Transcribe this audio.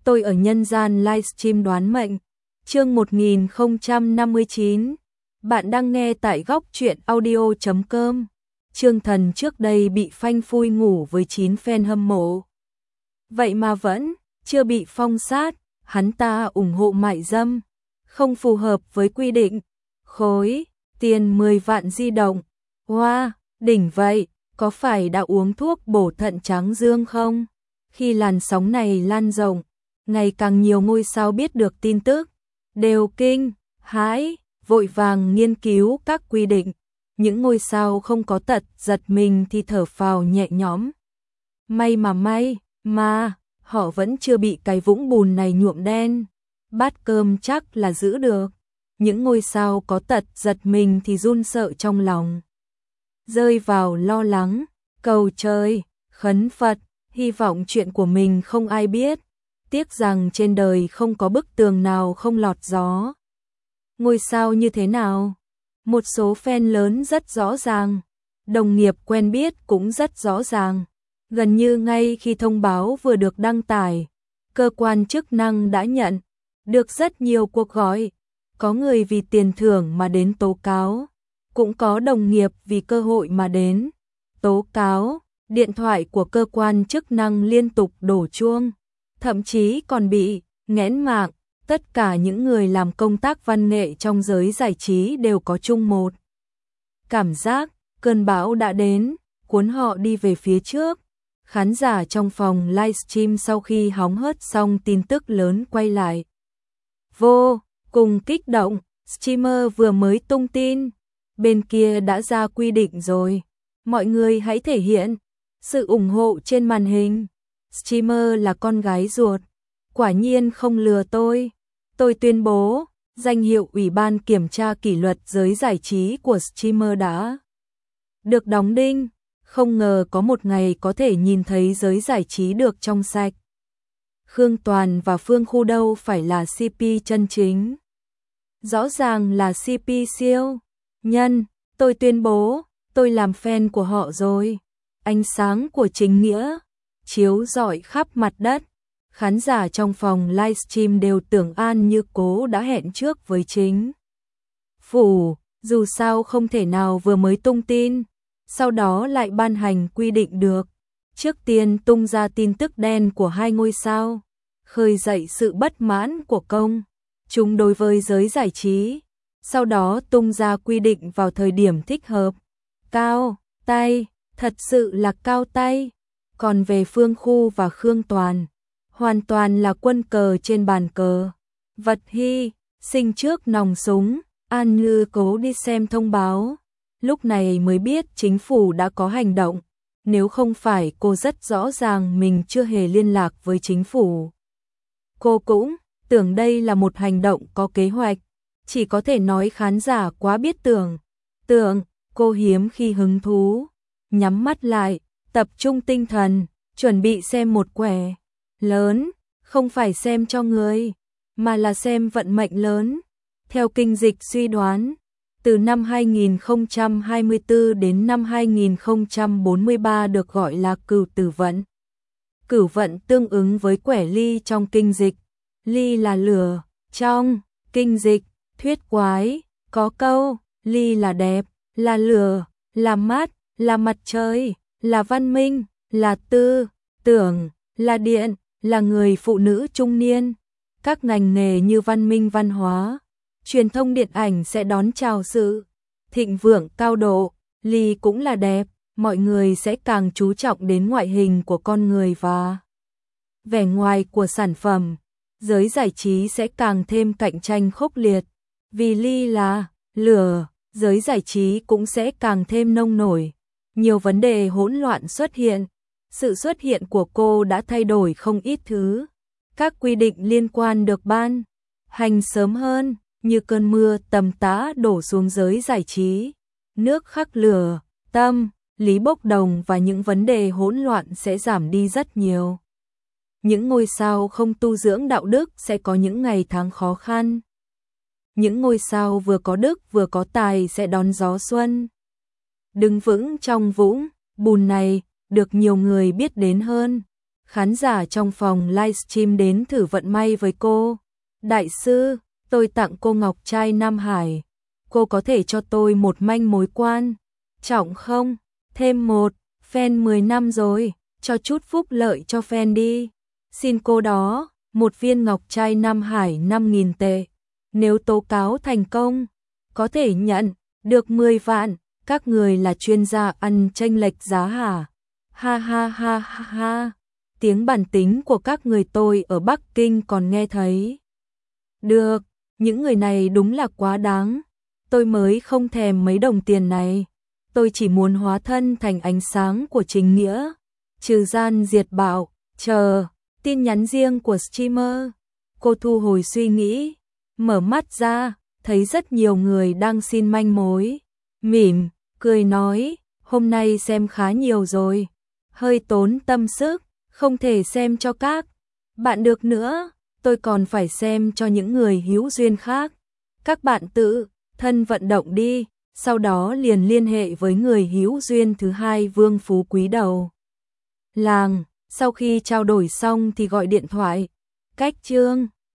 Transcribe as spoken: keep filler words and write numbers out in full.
tôi ở nhân gian livestream đoán mệnh. Chương một nghìn không trăm năm mươi chín. Bạn đang nghe tại góc truyện audio chấm com. Trương Thần trước đây bị phanh phui ngủ với chín fan hâm mộ. Vậy mà vẫn chưa bị phong sát, hắn ta ủng hộ mại dâm, không phù hợp với quy định. Khối tiền mười vạn di động. Wow, đỉnh vậy, có phải đã uống thuốc bổ thận trắng dương không? Khi làn sóng này lan rộng, ngày càng nhiều ngôi sao biết được tin tức, đều kinh hãi, vội vàng nghiên cứu các quy định. Những ngôi sao không có tật giật mình thì thở phào nhẹ nhõm. May mà may, mà họ vẫn chưa bị cái vũng bùn này nhuộm đen. Bát cơm chắc là giữ được. Những ngôi sao có tật giật mình thì run sợ trong lòng, rơi vào lo lắng, cầu trời, khấn Phật, hy vọng chuyện của mình không ai biết. Tiếc rằng trên đời không có bức tường nào không lọt gió. Ngôi sao như thế nào? Một số fan lớn rất rõ ràng, đồng nghiệp quen biết cũng rất rõ ràng. Gần như ngay khi thông báo vừa được đăng tải, cơ quan chức năng đã nhận được rất nhiều cuộc gọi. Có người vì tiền thưởng mà đến tố cáo, cũng có đồng nghiệp vì cơ hội mà đến tố cáo. Điện thoại của cơ quan chức năng liên tục đổ chuông, thậm chí còn bị nghẽn mạng. Tất cả những người làm công tác văn nghệ trong giới giải trí đều có chung một cảm giác, cơn bão đã đến, cuốn họ đi về phía trước. Khán giả trong phòng livestream sau khi hóng hớt xong tin tức lớn quay lại, vô cùng kích động. Streamer vừa mới tung tin, bên kia đã ra quy định rồi, mọi người hãy thể hiện sự ủng hộ trên màn hình. Streamer là con gái ruột, quả nhiên không lừa tôi. Tôi tuyên bố, danh hiệu Ủy ban kiểm tra kỷ luật giới giải trí của streamer đã được đóng đinh. Không ngờ có một ngày có thể nhìn thấy giới giải trí được trong sạch. Khương Toàn và Phương Khu đâu phải là xê pê chân chính. Rõ ràng là xê pê siêu nhân. Tôi tuyên bố, tôi làm fan của họ rồi. Ánh sáng của chính nghĩa chiếu rọi khắp mặt đất. Khán giả trong phòng livestream đều tưởng An Như Cố đã hẹn trước với chính phủ, dù sao không thể nào vừa mới tung tin, sau đó lại ban hành quy định được. Trước tiên tung ra tin tức đen của hai ngôi sao, khơi dậy sự bất mãn của công chúng đối với giới giải trí, sau đó tung ra quy định vào thời điểm thích hợp. Cao tay, thật sự là cao tay. Còn về Phương Khu và Khương Toàn, hoàn toàn là quân cờ trên bàn cờ. Vật hy sinh trước nòng súng. An Như Cố đi xem thông báo, lúc này mới biết chính phủ đã có hành động. Nếu không phải cô rất rõ ràng mình chưa hề liên lạc với chính phủ, cô cũng tưởng đây là một hành động có kế hoạch. Chỉ có thể nói khán giả quá biết tưởng. Tưởng, cô hiếm khi hứng thú, nhắm mắt lại, tập trung tinh thần, chuẩn bị xem một quẻ lớn, không phải xem cho người, mà là xem vận mệnh lớn. Theo kinh dịch suy đoán, từ năm hai nghìn không trăm hai mươi tư đến năm hai nghìn không trăm bốn mươi ba được gọi là cửu tử vận. Cửu vận tương ứng với quẻ ly trong kinh dịch. Ly là lửa, trong kinh dịch thuyết quái có câu ly là đẹp, là lửa, là mát, là mặt trời, là văn minh, là tư tưởng, là điện, là người phụ nữ trung niên. Các ngành nghề như văn minh văn hóa, truyền thông điện ảnh sẽ đón chào sự thịnh vượng cao độ. Ly cũng là đẹp, mọi người sẽ càng chú trọng đến ngoại hình của con người và vẻ ngoài của sản phẩm. Giới giải trí sẽ càng thêm cạnh tranh khốc liệt. Vì ly là lửa, giới giải trí cũng sẽ càng thêm nông nổi. Nhiều vấn đề hỗn loạn xuất hiện. Sự xuất hiện của cô đã thay đổi không ít thứ. Các quy định liên quan được ban hành sớm hơn, như cơn mưa tầm tã đổ xuống giới giải trí. Nước khắc lửa, tâm lý bốc đồng và những vấn đề hỗn loạn sẽ giảm đi rất nhiều. Những ngôi sao không tu dưỡng đạo đức sẽ có những ngày tháng khó khăn. Những ngôi sao vừa có đức vừa có tài sẽ đón gió xuân. Đứng vững trong vũng bùn này, được nhiều người biết đến hơn. Khán giả trong phòng livestream đến thử vận may với cô. Đại sư, tôi tặng cô ngọc trai Nam Hải. Cô có thể cho tôi một manh mối quan trọng không? Thêm một, fan mười năm rồi, cho chút phúc lợi cho fan đi. Xin cô đó, một viên ngọc trai Nam Hải năm nghìn tệ. Nếu tố cáo thành công, có thể nhận được mười vạn. Các người là chuyên gia ăn chênh lệch giá hả? Ha ha ha ha ha. Tiếng bản tính của các người tôi ở Bắc Kinh còn nghe thấy. Được, những người này đúng là quá đáng. Tôi mới không thèm mấy đồng tiền này. Tôi chỉ muốn hóa thân thành ánh sáng của chính nghĩa, trừ gian diệt bạo. Chờ, tin nhắn riêng của streamer. Cô thu hồi suy nghĩ, mở mắt ra, thấy rất nhiều người đang xin manh mối. Mỉm, cười nói, hôm nay xem khá nhiều rồi. Hơi tốn tâm sức, không thể xem cho các bạn được nữa. Tôi còn phải xem cho những người hữu duyên khác. Các bạn tự thân vận động đi, sau đó liền liên hệ với người hữu duyên thứ hai Vương Phú Quý đầu làng. Sau khi trao đổi xong thì gọi điện thoại. Cách chương